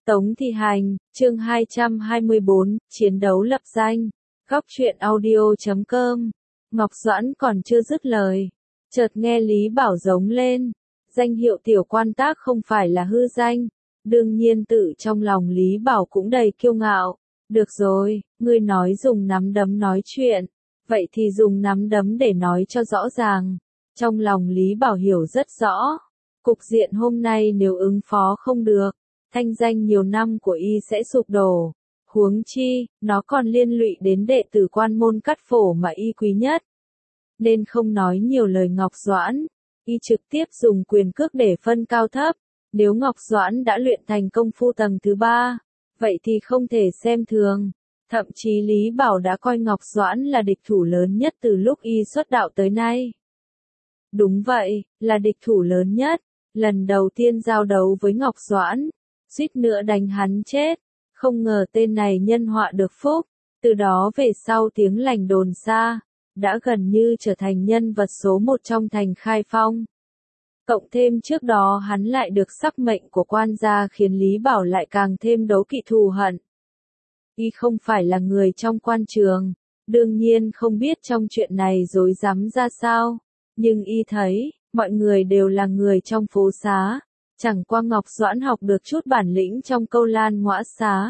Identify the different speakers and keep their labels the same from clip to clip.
Speaker 1: Tống Thị Hành, chương 224, chiến đấu lập danh. Góc truyện audio.com. Ngọc Doãn còn chưa dứt lời, chợt nghe Lý Bảo giống lên. Danh hiệu tiểu quan tác không phải là hư danh. Đương nhiên tự trong lòng Lý Bảo cũng đầy kiêu ngạo. Được rồi, ngươi nói dùng nắm đấm nói chuyện. Vậy thì dùng nắm đấm để nói cho rõ ràng. Trong lòng Lý Bảo hiểu rất rõ. Cục diện hôm nay nếu ứng phó không được, thanh danh nhiều năm của y sẽ sụp đổ. Huống chi, nó còn liên lụy đến đệ tử quan môn Cát Phổ mà y quý nhất. Nên không nói nhiều lời Ngọc Doãn, y trực tiếp dùng quyền cước để phân cao thấp. Nếu Ngọc Doãn đã luyện thành công phu tầng thứ 3, vậy thì không thể xem thường. Thậm chí Lý Bảo đã coi Ngọc Doãn là địch thủ lớn nhất từ lúc y xuất đạo tới nay. Đúng vậy, là địch thủ lớn nhất. Lần đầu tiên giao đấu với Ngọc Doãn, suýt nữa đánh hắn chết. Không ngờ tên này nhân họa được phúc, từ đó về sau tiếng lành đồn xa, đã gần như trở thành nhân vật số 1 trong thành Khai Phong. Cộng thêm trước đó hắn lại được sắc mệnh của quan gia khiến Lý Bảo lại càng thêm đố kỵ thù hận. Y không phải là người trong quan trường, đương nhiên không biết trong chuyện này rối rắm ra sao, nhưng y thấy, mọi người đều là người trong phố xá. Chẳng qua Ngọc Doãn học được chút bản lĩnh trong câu lan ngõa xá.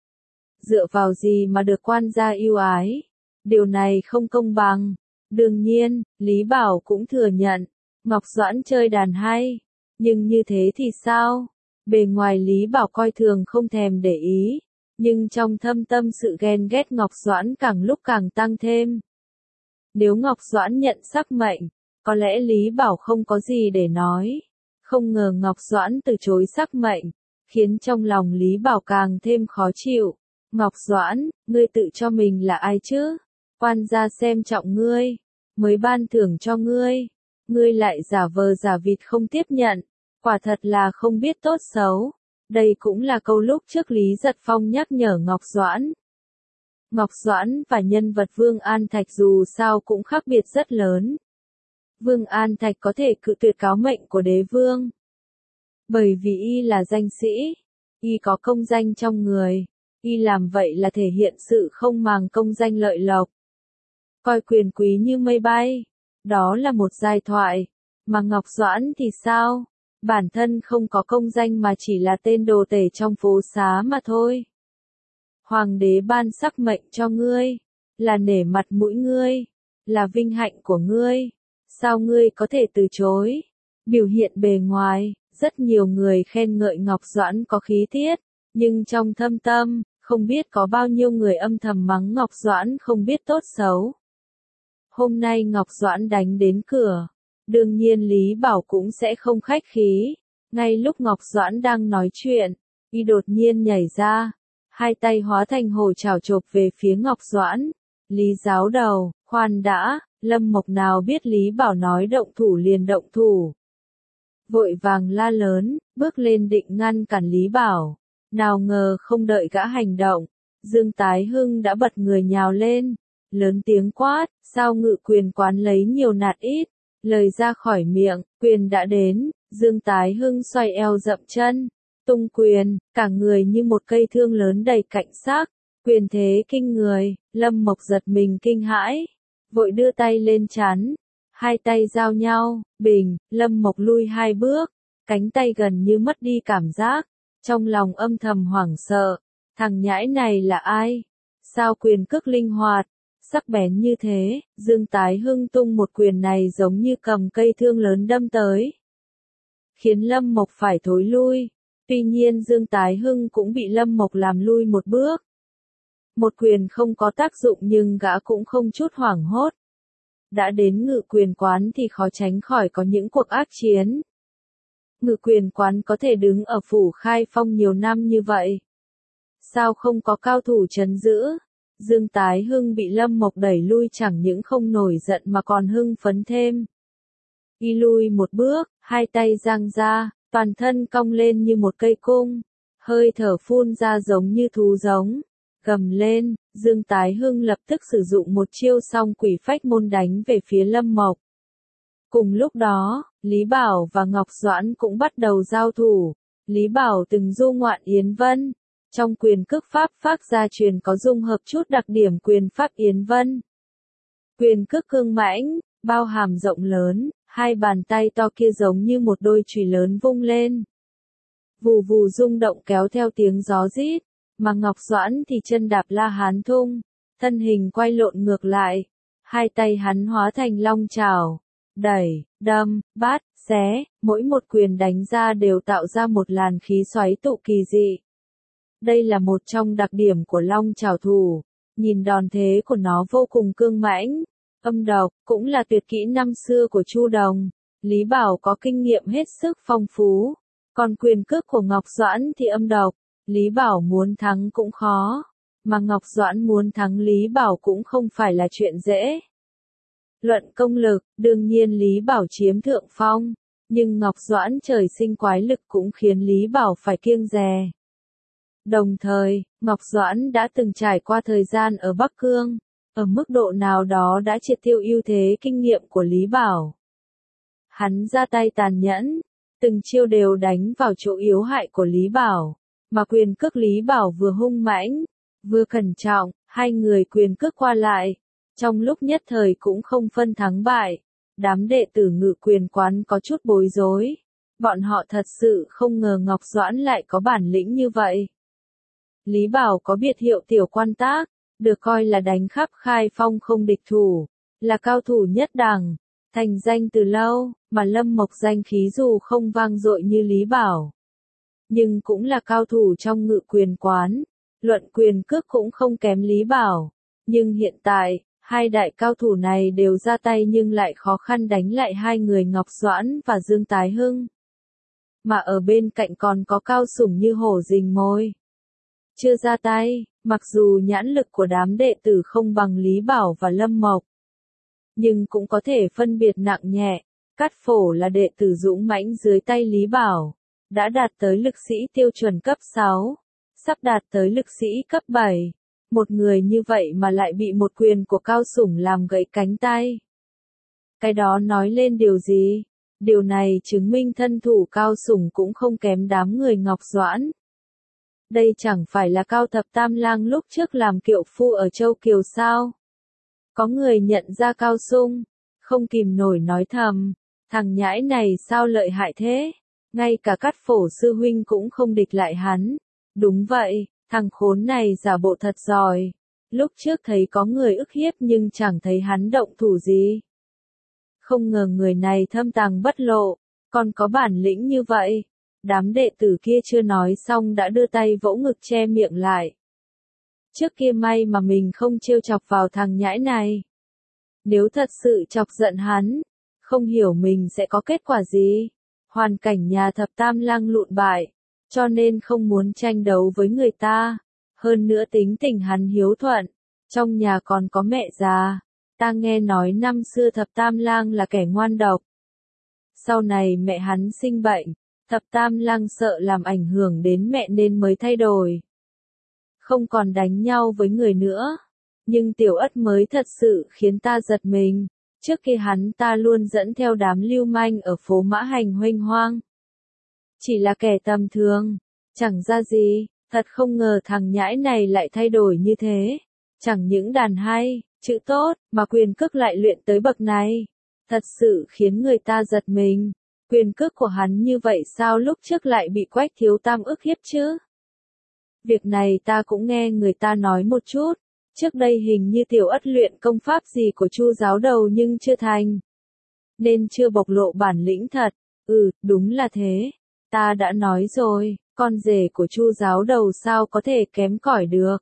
Speaker 1: Dựa vào gì mà được quan gia yêu ái? Điều này không công bằng. Đương nhiên, Lý Bảo cũng thừa nhận, Ngọc Doãn chơi đàn hay. Nhưng như thế thì sao? Bề ngoài Lý Bảo coi thường không thèm để ý. Nhưng trong thâm tâm sự ghen ghét Ngọc Doãn càng lúc càng tăng thêm. Nếu Ngọc Doãn nhận sắc mệnh, có lẽ Lý Bảo không có gì để nói. Không ngờ Ngọc Doãn từ chối sắc mệnh, khiến trong lòng Lý Bảo càng thêm khó chịu. Ngọc Doãn, ngươi tự cho mình là ai chứ? Quan gia xem trọng ngươi, mới ban thưởng cho ngươi. Ngươi lại giả vờ giả vịt không tiếp nhận, quả thật là không biết tốt xấu. Đây cũng là câu lúc trước Lý Giật Phong nhắc nhở Ngọc Doãn. Ngọc Doãn và nhân vật Vương An Thạch dù sao cũng khác biệt rất lớn. Vương An Thạch có thể cự tuyệt cáo mệnh của đế vương. Bởi vì y là danh sĩ, y có công danh trong người, y làm vậy là thể hiện sự không màng công danh lợi lộc. Coi quyền quý như mây bay, đó là một giai thoại, mà Ngọc Doãn thì sao? Bản thân không có công danh mà chỉ là tên đồ tể trong phố xá mà thôi. Hoàng đế ban sắc mệnh cho ngươi, là nể mặt mũi ngươi, là vinh hạnh của ngươi. Sao ngươi có thể từ chối? Biểu hiện bề ngoài, rất nhiều người khen ngợi Ngọc Doãn có khí tiết, nhưng trong thâm tâm, không biết có bao nhiêu người âm thầm mắng Ngọc Doãn không biết tốt xấu. Hôm nay Ngọc Doãn đánh đến cửa, đương nhiên Lý Bảo cũng sẽ không khách khí. Ngay lúc Ngọc Doãn đang nói chuyện, y đột nhiên nhảy ra, hai tay hóa thành hổ chảo chộp về phía Ngọc Doãn. Lý giáo đầu, khoan đã. Lâm Mộc nào biết Lý Bảo nói động thủ liền động thủ. Vội vàng la lớn, bước lên định ngăn cản Lý Bảo. Nào ngờ không đợi gã hành động, Dương Tái Hưng đã bật người nhào lên. Lớn tiếng quát, sao ngự quyền quán lấy nhiều nạt ít. Lời ra khỏi miệng, quyền đã đến, Dương Tái Hưng xoay eo dậm chân. Tung quyền, cả người như một cây thương lớn đầy cạnh sắc. Quyền thế kinh người, Lâm Mộc giật mình kinh hãi. Vội đưa tay lên chắn, hai tay giao nhau, bình, Lâm Mộc lui 2 bước, cánh tay gần như mất đi cảm giác, trong lòng âm thầm hoảng sợ, thằng nhãi này là ai? Sao quyền cước linh hoạt, sắc bén như thế? Dương Tái Hưng tung một quyền này giống như cầm cây thương lớn đâm tới, khiến Lâm Mộc phải thối lui, tuy nhiên Dương Tái Hưng cũng bị Lâm Mộc làm lui một bước. Một quyền không có tác dụng nhưng gã cũng không chút hoảng hốt. Đã đến ngự quyền quán thì khó tránh khỏi có những cuộc ác chiến. Ngự quyền quán có thể đứng ở phủ Khai Phong nhiều năm như vậy. Sao không có cao thủ trấn giữ? Dương Tái Hưng bị Lâm Mộc đẩy lui chẳng những không nổi giận mà còn hưng phấn thêm. Y lui một bước, hai tay giang ra, toàn thân cong lên như một cây cung, hơi thở phun ra giống như thú giống. Gầm lên, Dương Tái Hưng lập tức sử dụng một chiêu song quỷ phách môn đánh về phía Lâm Mộc. Cùng lúc đó, Lý Bảo và Ngọc Doãn cũng bắt đầu giao thủ. Lý Bảo từng du ngoạn Yến Vân. Trong quyền cước pháp phác gia truyền có dung hợp chút đặc điểm quyền pháp Yến Vân. Quyền cước cương mãnh, bao hàm rộng lớn, hai bàn tay to kia giống như một đôi chùy lớn vung lên. Vù vù rung động kéo theo tiếng gió rít, mà Ngọc Doãn thì chân đạp La Hán thung, thân hình quay lộn ngược lại, hai tay hắn hóa thành long trảo, đẩy, đâm, bát, xé, mỗi một quyền đánh ra đều tạo ra một làn khí xoáy tụ kỳ dị. Đây là một trong đặc điểm của long trảo thủ, nhìn đòn thế của nó vô cùng cương mãnh, âm độc, cũng là tuyệt kỹ năm xưa của Chu Đồng. Lý Bảo có kinh nghiệm hết sức phong phú, còn quyền cước của Ngọc Doãn thì âm độc, Lý Bảo muốn thắng cũng khó, mà Ngọc Doãn muốn thắng Lý Bảo cũng không phải là chuyện dễ. Luận công lực, đương nhiên Lý Bảo chiếm thượng phong, nhưng Ngọc Doãn trời sinh quái lực cũng khiến Lý Bảo phải kiêng dè. Đồng thời, Ngọc Doãn đã từng trải qua thời gian ở Bắc Cương, ở mức độ nào đó đã triệt tiêu ưu thế kinh nghiệm của Lý Bảo. Hắn ra tay tàn nhẫn, từng chiêu đều đánh vào chỗ yếu hại của Lý Bảo, mà quyền cước Lý Bảo vừa hung mãnh, vừa cẩn trọng, hai người quyền cước qua lại, trong lúc nhất thời cũng không phân thắng bại. Đám đệ tử Ngự Quyền quán có chút bối rối, bọn họ thật sự không ngờ Ngọc Doãn lại có bản lĩnh như vậy. Lý Bảo có biệt hiệu tiểu quan tác, được coi là đánh khắp Khai Phong không địch thủ, là cao thủ nhất đẳng, thành danh từ lâu, mà Lâm Mộc danh khí dù không vang dội như Lý Bảo, nhưng cũng là cao thủ trong Ngự Quyền quán, luận quyền cước cũng không kém Lý Bảo, nhưng hiện tại, hai đại cao thủ này đều ra tay nhưng lại khó khăn đánh lại hai người Ngọc Doãn và Dương Tái Hưng. Mà ở bên cạnh còn có Cao Sủng như hổ rình mồi. Chưa ra tay, mặc dù nhãn lực của đám đệ tử không bằng Lý Bảo và Lâm Mộc, nhưng cũng có thể phân biệt nặng nhẹ. Cát Phổ là đệ tử dũng mãnh dưới tay Lý Bảo, đã đạt tới lực sĩ tiêu chuẩn cấp 6, sắp đạt tới lực sĩ cấp 7. Một người như vậy mà lại bị một quyền của Cao Sủng làm gãy cánh tay. Cái đó nói lên điều gì? Điều này chứng minh thân thủ Cao Sủng cũng không kém đám người Ngọc Doãn. Đây chẳng phải là Cao Thập Tam Lang lúc trước làm kiệu phu ở Châu Kiều sao? Có người nhận ra Cao Sung, không kìm nổi nói thầm, thằng nhãi này sao lợi hại thế? Ngay cả Cát Phổ sư huynh cũng không địch lại hắn. Đúng vậy, thằng khốn này giả bộ thật giỏi. Lúc trước thấy có người ức hiếp nhưng chẳng thấy hắn động thủ gì. Không ngờ người này thâm tàng bất lộ, còn có bản lĩnh như vậy. Đám đệ tử kia chưa nói xong đã đưa tay vỗ ngực che miệng lại. Trước kia may mà mình không trêu chọc vào thằng nhãi này. Nếu thật sự chọc giận hắn, không hiểu mình sẽ có kết quả gì. Hoàn cảnh nhà Thập Tam Lang lụn bại, cho nên không muốn tranh đấu với người ta. Hơn nữa tính tình hắn hiếu thuận, trong nhà còn có mẹ già. Ta nghe nói năm xưa Thập Tam Lang là kẻ ngoan độc. Sau này mẹ hắn sinh bệnh, Thập Tam Lang sợ làm ảnh hưởng đến mẹ nên mới thay đổi. Không còn đánh nhau với người nữa. Nhưng Tiểu Ất mới thật sự khiến ta giật mình. Trước kia hắn ta luôn dẫn theo đám lưu manh ở phố Mã Hành huênh hoang. Chỉ là kẻ tầm thường, chẳng ra gì, thật không ngờ thằng nhãi này lại thay đổi như thế. Chẳng những đàn hay, chữ tốt, mà quyền cước lại luyện tới bậc này. Thật sự khiến người ta giật mình. Quyền cước của hắn như vậy sao lúc trước lại bị Quách Thiếu Tam ức hiếp chứ? Việc này ta cũng nghe người ta nói một chút. Trước đây hình như Tiểu Ất luyện công pháp gì của Chu giáo đầu nhưng chưa thành. Nên chưa bộc lộ bản lĩnh thật. Đúng là thế. Ta đã nói rồi, con rể của Chu giáo đầu sao có thể kém cỏi được.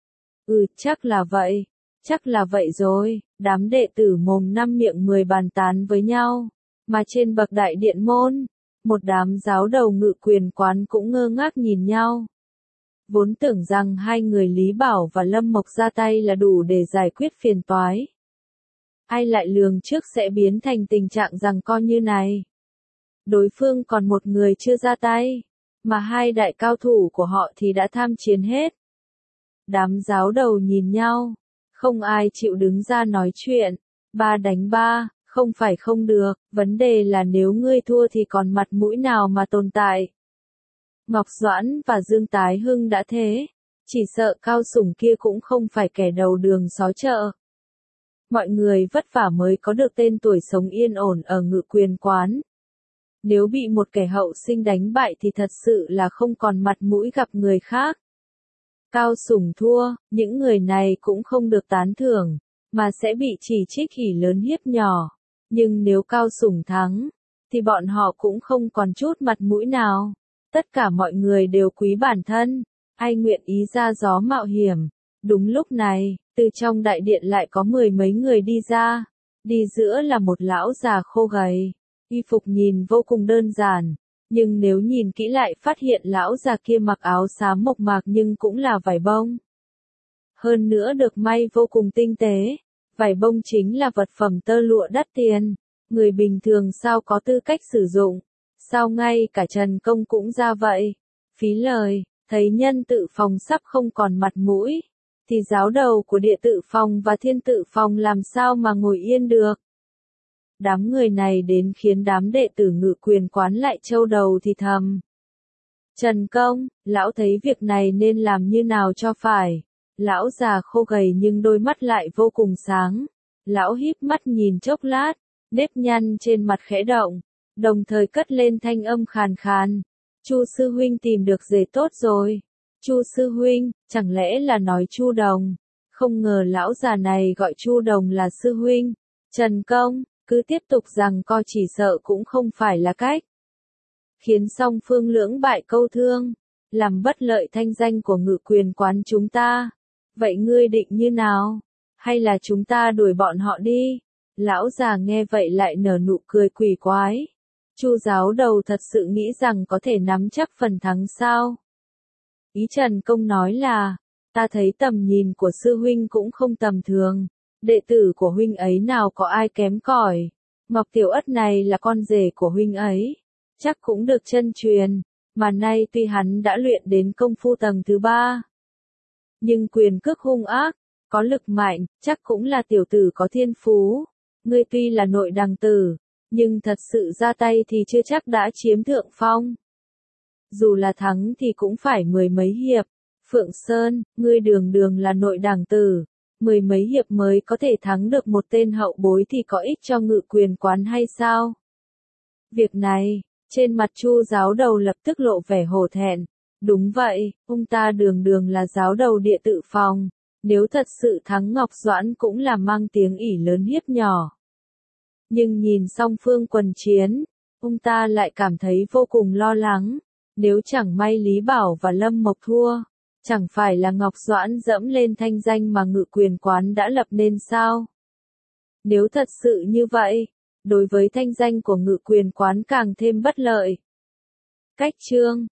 Speaker 1: Chắc là vậy. Chắc là vậy rồi. Đám đệ tử mồm năm miệng 10 bàn tán với nhau. Mà trên bậc đại điện môn, một đám giáo đầu Ngự Quyền quán cũng ngơ ngác nhìn nhau. Vốn tưởng rằng hai người Lý Bảo và Lâm Mộc ra tay là đủ để giải quyết phiền toái. Ai lại lường trước sẽ biến thành tình trạng rằng co như này. Đối phương còn một người chưa ra tay, mà hai đại cao thủ của họ thì đã tham chiến hết. Đám giáo đầu nhìn nhau, không ai chịu đứng ra nói chuyện. 3 đánh 3, không phải không được, vấn đề là nếu ngươi thua thì còn mặt mũi nào mà tồn tại. Ngọc Doãn và Dương Tái Hưng đã thế, chỉ sợ Cao Sủng kia cũng không phải kẻ đầu đường xó chợ. Mọi người vất vả mới có được tên tuổi sống yên ổn ở Ngự Quyền Quán. Nếu bị một kẻ hậu sinh đánh bại thì thật sự là không còn mặt mũi gặp người khác. Cao Sủng thua, những người này cũng không được tán thưởng, mà sẽ bị chỉ trích ỷ lớn hiếp nhỏ. Nhưng nếu Cao Sủng thắng, thì bọn họ cũng không còn chút mặt mũi nào. Tất cả mọi người đều quý bản thân, ai nguyện ý ra gió mạo hiểm. Đúng lúc này, từ trong đại điện lại có 10 mấy người đi ra. Đi giữa là một lão già khô gầy, y phục nhìn vô cùng đơn giản. Nhưng nếu nhìn kỹ lại phát hiện lão già kia mặc áo xám mộc mạc nhưng cũng là vải bông. Hơn nữa được may vô cùng tinh tế. Vải bông chính là vật phẩm tơ lụa đắt tiền. Người bình thường sao có tư cách sử dụng. Sao ngay cả Trần Công cũng ra vậy. Phí lời, thấy nhân tự phòng sắp không còn mặt mũi. Thì giáo đầu của địa tự phòng và thiên tự phòng làm sao mà ngồi yên được. Đám người này đến khiến đám đệ tử Ngự Quyền Quán lại trâu đầu thì thầm. Trần Công, lão thấy việc này nên làm như nào cho phải. Lão già khô gầy nhưng đôi mắt lại vô cùng sáng. Lão híp mắt nhìn chốc lát, nếp nhăn trên mặt khẽ động, đồng thời cất lên thanh âm khàn khàn. Chu sư huynh tìm được rể tốt rồi. Chu sư huynh, chẳng lẽ là nói Chu Đồng? Không ngờ lão già này gọi Chu Đồng là sư huynh. Trần Công, cứ tiếp tục rằng co chỉ sợ cũng không phải là cách. Khiến song phương lưỡng bại câu thương, làm bất lợi thanh danh của Ngự Quyền Quán chúng ta. Vậy ngươi định như nào? Hay là chúng ta đuổi bọn họ đi? Lão già nghe vậy lại nở nụ cười quỷ quái. Chu giáo đầu thật sự nghĩ rằng có thể nắm chắc phần thắng sao? Ý Trần Công nói là, ta thấy tầm nhìn của sư huynh cũng không tầm thường. Đệ tử của huynh ấy nào có ai kém cỏi. Ngọc Tiểu Ất này là con rể của huynh ấy. Chắc cũng được chân truyền. Mà nay tuy hắn đã luyện đến công phu tầng thứ 3. Nhưng quyền cước hung ác, có lực mạnh, chắc cũng là tiểu tử có thiên phú. Ngươi tuy là nội đằng tử, nhưng thật sự ra tay thì chưa chắc đã chiếm thượng phong. Dù là thắng thì cũng phải 10 mấy hiệp. Phượng Sơn, ngươi đường đường là nội đảng tử. 10 mấy hiệp mới có thể thắng được một tên hậu bối thì có ích cho Ngự Quyền Quán hay sao? Việc này, trên mặt Chu giáo đầu lập tức lộ vẻ hổ thẹn. Đúng vậy, ông ta đường đường là giáo đầu địa tự phòng. Nếu thật sự thắng Ngọc Doãn cũng là mang tiếng ỷ lớn hiếp nhỏ. Nhưng nhìn song phương quần chiến, ông ta lại cảm thấy vô cùng lo lắng. Nếu chẳng may Lý Bảo và Lâm Mộc thua, chẳng phải là Ngọc Doãn dẫm lên thanh danh mà Ngự Quyền Quán đã lập nên sao? Nếu thật sự như vậy, đối với thanh danh của Ngự Quyền Quán càng thêm bất lợi. Cách chương